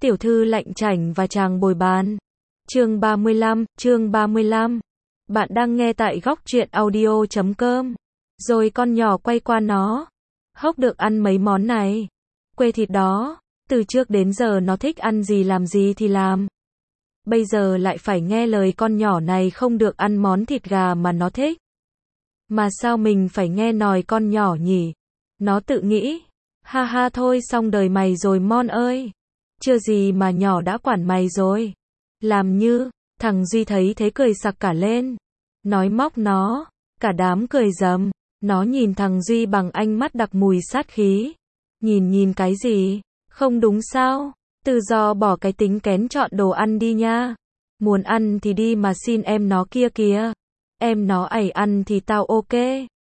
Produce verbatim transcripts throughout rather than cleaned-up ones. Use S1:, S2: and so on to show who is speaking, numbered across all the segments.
S1: Tiểu thư lạnh chảnh và chàng bồi bàn. Chương ba mươi lăm, chương ba mươi lăm. Bạn đang nghe tại góc truyện audio chấm com. Rồi con nhỏ quay qua nó. Hốc được ăn mấy món này. Quê thịt đó. Từ trước đến giờ nó thích ăn gì làm gì thì làm. Bây giờ lại phải nghe lời con nhỏ này không được ăn món thịt gà mà nó thích. Mà sao mình phải nghe nòi con nhỏ nhỉ? Nó tự nghĩ. Ha ha thôi xong đời mày rồi Mon ơi. Chưa gì mà nhỏ đã quản mày rồi. Làm như, thằng Duy thấy thế cười sặc cả lên. Nói móc nó, cả đám cười rầm. Nó nhìn thằng Duy bằng ánh mắt đặc mùi sát khí. Nhìn nhìn cái gì? Không đúng sao? Tự do bỏ cái tính kén chọn đồ ăn đi nha. Muốn ăn thì đi mà xin em nó kia kìa. Em nó ẩy ăn thì tao ok.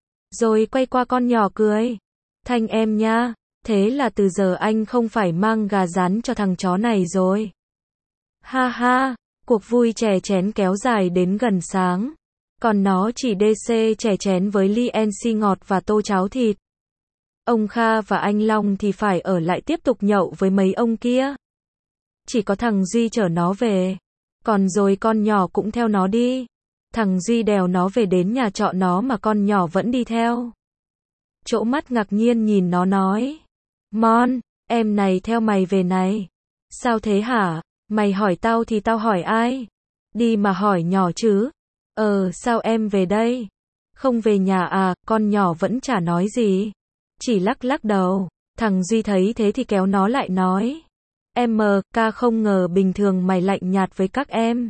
S1: Rồi quay qua con nhỏ cười. Thanh em nha. Thế là từ giờ anh không phải mang gà rán cho thằng chó này rồi. Ha ha, cuộc vui chè chén kéo dài đến gần sáng. Còn nó chỉ đê xê chè chén với ly en xê ngọt và tô cháo thịt. Ông Kha và anh Long thì phải ở lại tiếp tục nhậu với mấy ông kia. Chỉ có thằng Duy chở nó về. Còn rồi con nhỏ cũng theo nó đi. Thằng Duy đèo nó về đến nhà trọ nó mà con nhỏ vẫn đi theo. Chỗ mắt ngạc nhiên nhìn nó nói. Mon, em này theo mày về này. Sao thế hả? Mày hỏi tao thì tao hỏi ai? Đi mà hỏi nhỏ chứ. Ờ, sao em về đây? Không về nhà à? Con nhỏ vẫn chả nói gì. Chỉ lắc lắc đầu. Thằng Duy thấy thế thì kéo nó lại nói. Em mờ, ca không ngờ bình thường mày lạnh nhạt với các em.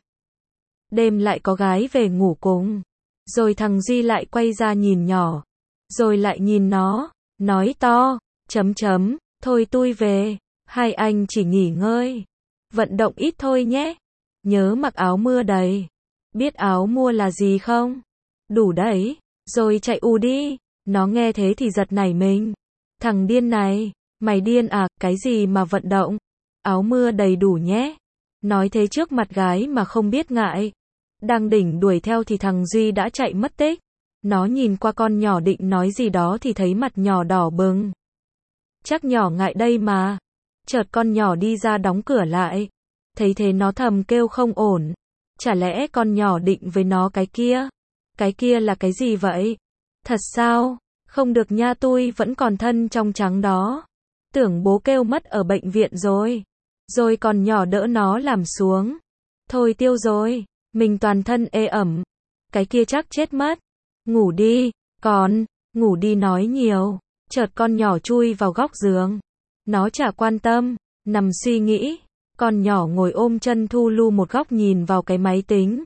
S1: Đêm lại có gái về ngủ cùng. Rồi thằng Duy lại quay ra nhìn nhỏ. Rồi lại nhìn nó. Nói to. Chấm chấm, thôi tui về. Hai anh chỉ nghỉ ngơi. Vận động ít thôi nhé. Nhớ mặc áo mưa đầy. Biết áo mưa là gì không? Đủ đấy. Rồi chạy ù đi. Nó nghe thế thì giật nảy mình. Thằng điên này. Mày điên à? Cái gì mà vận động? Áo mưa đầy đủ nhé. Nói thế trước mặt gái mà không biết ngại. Đang đỉnh đuổi theo thì thằng Duy đã chạy mất tích. Nó nhìn qua con nhỏ định nói gì đó thì thấy mặt nhỏ đỏ bừng. Chắc nhỏ ngại đây mà. Chợt con nhỏ đi ra đóng cửa lại. Thấy thế nó thầm kêu không ổn. Chả lẽ con nhỏ định với nó cái kia? Cái kia là cái gì vậy? Thật sao? Không được nha, tôi vẫn còn thân trong trắng đó. Tưởng bố kêu mất ở bệnh viện rồi. Rồi còn nhỏ đỡ nó làm xuống. Thôi tiêu rồi. Mình toàn thân ê ẩm. Cái kia chắc chết mất. Ngủ đi. Còn, ngủ đi nói nhiều. Chợt con nhỏ chui vào góc giường. Nó chả quan tâm. Nằm suy nghĩ. Con nhỏ ngồi ôm chân thu lu một góc nhìn vào cái máy tính.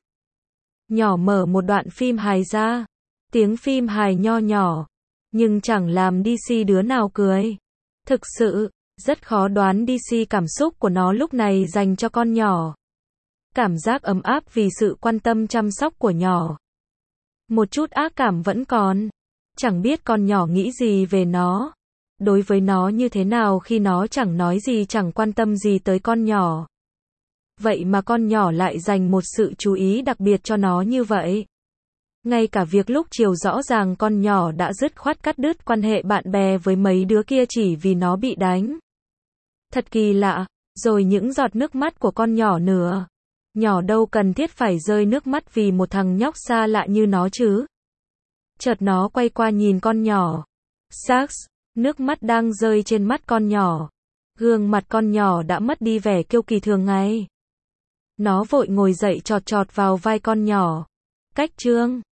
S1: Nhỏ mở một đoạn phim hài ra. Tiếng phim hài nho nhỏ. Nhưng chẳng làm đê xê đứa nào cười. Thực sự, rất khó đoán đê xê cảm xúc của nó lúc này dành cho con nhỏ. Cảm giác ấm áp vì sự quan tâm chăm sóc của nhỏ. Một chút ác cảm vẫn còn. Chẳng biết con nhỏ nghĩ gì về nó. Đối với nó như thế nào khi nó chẳng nói gì chẳng quan tâm gì tới con nhỏ. Vậy mà con nhỏ lại dành một sự chú ý đặc biệt cho nó như vậy. Ngay cả việc lúc chiều rõ ràng con nhỏ đã dứt khoát cắt đứt quan hệ bạn bè với mấy đứa kia chỉ vì nó bị đánh. Thật kỳ lạ, rồi những giọt nước mắt của con nhỏ nữa. Nhỏ đâu cần thiết phải rơi nước mắt vì một thằng nhóc xa lạ như nó chứ. Chợt nó quay qua nhìn con nhỏ. Sax, nước mắt đang rơi trên mắt con nhỏ. Gương mặt con nhỏ đã mất đi vẻ kiêu kỳ thường ngày. Nó vội ngồi dậy chọt chọt vào vai con nhỏ. Cách chương